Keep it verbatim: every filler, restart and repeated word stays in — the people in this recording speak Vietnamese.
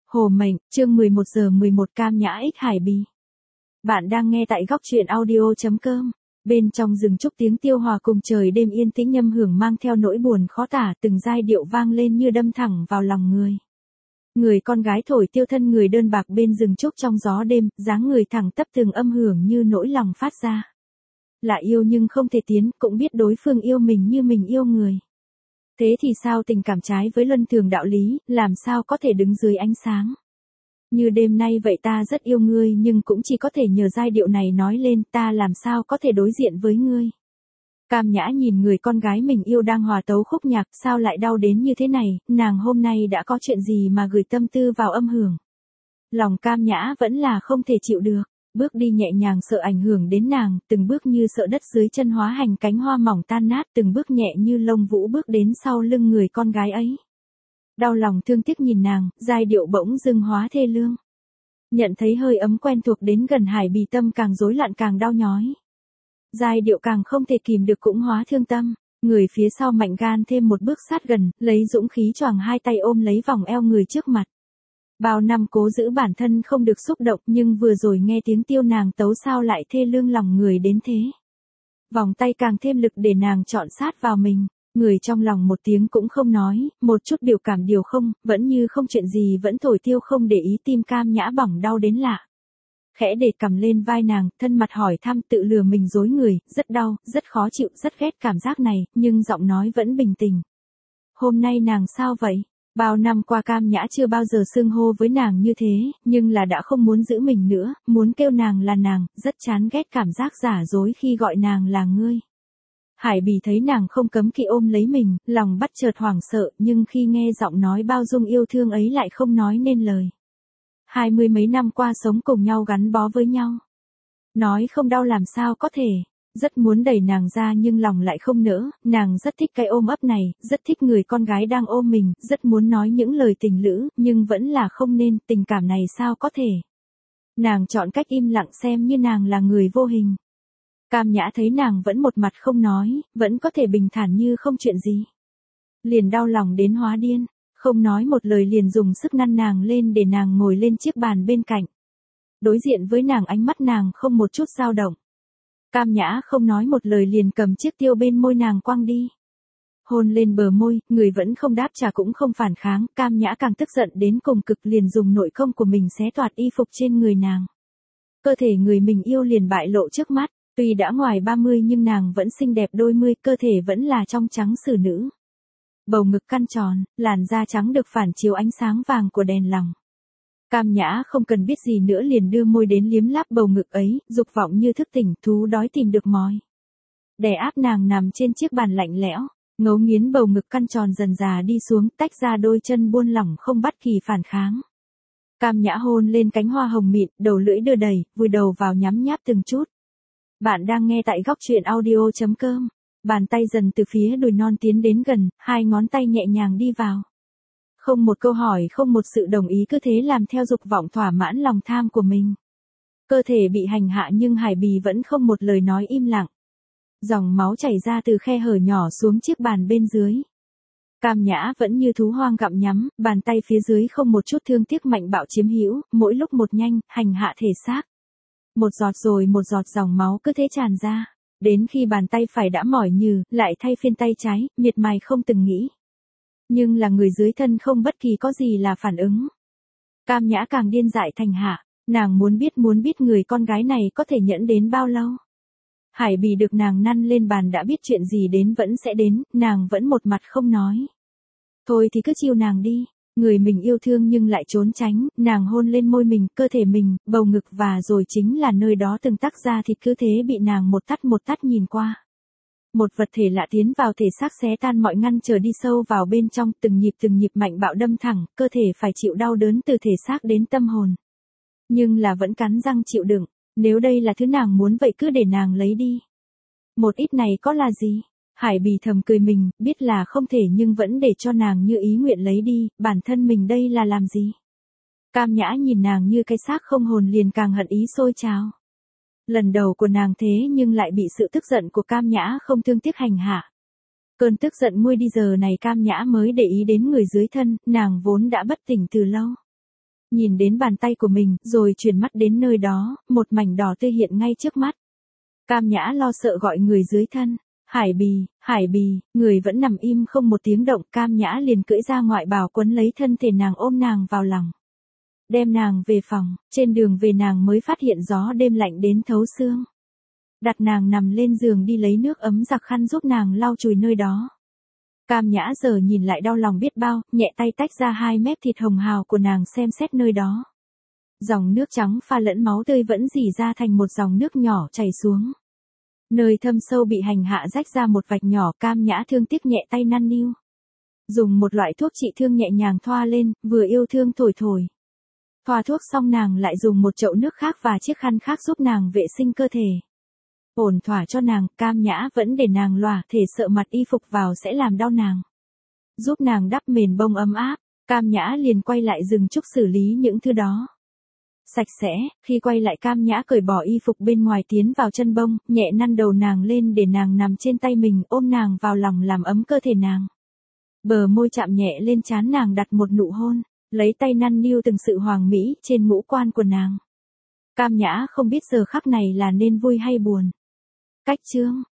Hồ mệnh, chương mười một giờ mười một Cam Nhã X Hải Bì. Bạn đang nghe tại góc truyện audio.com. Bên trong rừng trúc tiếng tiêu hòa cùng trời đêm yên tĩnh nhâm hưởng mang theo nỗi buồn khó tả, từng giai điệu vang lên như đâm thẳng vào lòng người. Người con gái thổi tiêu thân người đơn bạc bên rừng trúc trong gió đêm, dáng người thẳng tắp từng âm hưởng như nỗi lòng phát ra. Là yêu nhưng không thể tiến, cũng biết đối phương yêu mình như mình yêu người. Thế thì sao tình cảm trái với luân thường đạo lý, làm sao có thể đứng dưới ánh sáng. Như đêm nay vậy ta rất yêu ngươi nhưng cũng chỉ có thể nhờ giai điệu này nói lên ta làm sao có thể đối diện với ngươi. Cam Nhã nhìn người con gái mình yêu đang hòa tấu khúc nhạc sao lại đau đến như thế này, nàng hôm nay đã có chuyện gì mà gửi tâm tư vào âm hưởng. Lòng Cam Nhã vẫn là không thể chịu được. Bước đi nhẹ nhàng sợ ảnh hưởng đến nàng, từng bước như sợ đất dưới chân hóa hành cánh hoa mỏng tan nát, từng bước nhẹ như lông vũ bước đến sau lưng người con gái ấy. Đau lòng thương tiếc nhìn nàng, giai điệu bỗng dưng hóa thê lương. Nhận thấy hơi ấm quen thuộc đến gần Hải Bì tâm càng rối loạn càng đau nhói. Giai điệu càng không thể kìm được cũng hóa thương tâm, người phía sau mạnh gan thêm một bước sát gần, lấy dũng khí choàng hai tay ôm lấy vòng eo người trước mặt. Bao năm cố giữ bản thân không được xúc động nhưng vừa rồi nghe tiếng tiêu nàng tấu sao lại thê lương lòng người đến thế. Vòng tay càng thêm lực để nàng chọn sát vào mình, người trong lòng một tiếng cũng không nói, một chút biểu cảm điều không, vẫn như không chuyện gì vẫn thổi tiêu không để ý tim Cam Nhã bỏng đau đến lạ. Khẽ để cầm lên vai nàng, thân mặt hỏi thăm tự lừa mình dối người, rất đau, rất khó chịu, rất ghét cảm giác này, nhưng giọng nói vẫn bình tĩnh. Hôm nay nàng sao vậy? Bao năm qua Cam Nhã chưa bao giờ xưng hô với nàng như thế, nhưng là đã không muốn giữ mình nữa, muốn kêu nàng là nàng, rất chán ghét cảm giác giả dối khi gọi nàng là ngươi. Hải Bì thấy nàng không cấm kỵ ôm lấy mình, lòng bắt chợt hoảng sợ, nhưng khi nghe giọng nói bao dung yêu thương ấy lại không nói nên lời. Hai mươi mấy năm qua sống cùng nhau gắn bó với nhau. Nói không đau làm sao có thể. Rất muốn đẩy nàng ra nhưng lòng lại không nỡ, nàng rất thích cái ôm ấp này, rất thích người con gái đang ôm mình, rất muốn nói những lời tình lữ, nhưng vẫn là không nên, tình cảm này sao có thể. Nàng chọn cách im lặng xem như nàng là người vô hình. Cam Nhã thấy nàng vẫn một mặt không nói, vẫn có thể bình thản như không chuyện gì. Liền đau lòng đến hóa điên, không nói một lời liền dùng sức năn nàng lên để nàng ngồi lên chiếc bàn bên cạnh. Đối diện với nàng ánh mắt nàng không một chút dao động. Cam Nhã không nói một lời liền cầm chiếc tiêu bên môi nàng quăng đi. Hôn lên bờ môi, người vẫn không đáp trả cũng không phản kháng, Cam Nhã càng tức giận đến cùng cực liền dùng nội công của mình xé toạc y phục trên người nàng. Cơ thể người mình yêu liền bại lộ trước mắt, tuy đã ngoài ba mươi nhưng nàng vẫn xinh đẹp đôi mươi, cơ thể vẫn là trong trắng xử nữ. Bầu ngực căn tròn, làn da trắng được phản chiếu ánh sáng vàng của đèn lòng. Cam Nhã không cần biết gì nữa liền đưa môi đến liếm láp bầu ngực ấy, dục vọng như thức tỉnh, thú đói tìm được mồi. Đè áp nàng nằm trên chiếc bàn lạnh lẽo, ngấu nghiến bầu ngực căn tròn dần dà đi xuống, tách ra đôi chân buông lỏng không bất kỳ phản kháng. Cam Nhã hôn lên cánh hoa hồng mịn, đầu lưỡi đưa đầy, vùi đầu vào nhắm nháp từng chút. Bạn đang nghe tại góc truyện audio.com. Bàn tay dần từ phía đùi non tiến đến gần, hai ngón tay nhẹ nhàng đi vào. Không một câu hỏi, không một sự đồng ý, cứ thế làm theo dục vọng thỏa mãn lòng tham của mình. Cơ thể bị hành hạ nhưng Hải Bì vẫn không một lời nói im lặng. Dòng máu chảy ra từ khe hở nhỏ xuống chiếc bàn bên dưới. Cam Nhã vẫn như thú hoang gặm nhắm, bàn tay phía dưới không một chút thương tiếc mạnh bạo chiếm hữu, mỗi lúc một nhanh, hành hạ thể xác. Một giọt rồi một giọt dòng máu cứ thế tràn ra. Đến khi bàn tay phải đã mỏi nhừ, lại thay phiên tay trái, miệt mài không từng nghĩ. Nhưng là người dưới thân không bất kỳ có gì là phản ứng. Cam Nhã càng điên dại thành hạ, nàng muốn biết muốn biết người con gái này có thể nhẫn đến bao lâu. Hải Bì được nàng năn lên bàn đã biết chuyện gì đến vẫn sẽ đến, nàng vẫn một mặt không nói. Thôi thì cứ chiêu nàng đi, người mình yêu thương nhưng lại trốn tránh, nàng hôn lên môi mình, cơ thể mình, bầu ngực và rồi chính là nơi đó từng tắc ra thịt cứ thế bị nàng một tắt một tắt nhìn qua. Một vật thể lạ tiến vào thể xác xé tan mọi ngăn trở đi sâu vào bên trong, từng nhịp từng nhịp mạnh bạo đâm thẳng, cơ thể phải chịu đau đớn từ thể xác đến tâm hồn. Nhưng là vẫn cắn răng chịu đựng, nếu đây là thứ nàng muốn vậy cứ để nàng lấy đi. Một ít này có là gì? Hải Bì thầm cười mình, biết là không thể nhưng vẫn để cho nàng như ý nguyện lấy đi, bản thân mình đây là làm gì? Cam Nhã nhìn nàng như cái xác không hồn liền càng hận ý sôi trào. Lần đầu của nàng thế nhưng lại bị sự tức giận của Cam Nhã không thương tiếc hành hạ. Cơn tức giận nguôi đi giờ này Cam Nhã mới để ý đến người dưới thân, nàng vốn đã bất tỉnh từ lâu. Nhìn đến bàn tay của mình, rồi chuyển mắt đến nơi đó, một mảnh đỏ tươi hiện ngay trước mắt. Cam Nhã lo sợ gọi người dưới thân. Hải Bì, Hải Bì, người vẫn nằm im không một tiếng động. Cam Nhã liền cưỡi ra ngoại bào quấn lấy thân thể nàng ôm nàng vào lòng. Đem nàng về phòng, trên đường về nàng mới phát hiện gió đêm lạnh đến thấu xương. Đặt nàng nằm lên giường đi lấy nước ấm giặt khăn giúp nàng lau chùi nơi đó. Cam Nhã giờ nhìn lại đau lòng biết bao, nhẹ tay tách ra hai mép thịt hồng hào của nàng xem xét nơi đó. Dòng nước trắng pha lẫn máu tươi vẫn rỉ ra thành một dòng nước nhỏ chảy xuống. Nơi thâm sâu bị hành hạ rách ra một vạch nhỏ. Cam Nhã thương tiếc nhẹ tay năn niu. Dùng một loại thuốc trị thương nhẹ nhàng thoa lên, vừa yêu thương thổi thổi. Thoa thuốc xong nàng lại dùng một chậu nước khác và chiếc khăn khác giúp nàng vệ sinh cơ thể. Ổn thỏa cho nàng, Cam Nhã vẫn để nàng lòa thể sợ mặt y phục vào sẽ làm đau nàng. Giúp nàng đắp mền bông ấm áp, Cam Nhã liền quay lại rừng trúc xử lý những thứ đó. Sạch sẽ, khi quay lại Cam Nhã cởi bỏ y phục bên ngoài tiến vào chân bông, nhẹ năn đầu nàng lên để nàng nằm trên tay mình, ôm nàng vào lòng làm ấm cơ thể nàng. Bờ môi chạm nhẹ lên trán nàng đặt một nụ hôn, lấy tay năn niu từng sự hoàng mỹ trên ngũ quan của nàng. Cam Nhã không biết giờ khắc này là nên vui hay buồn. Cách chương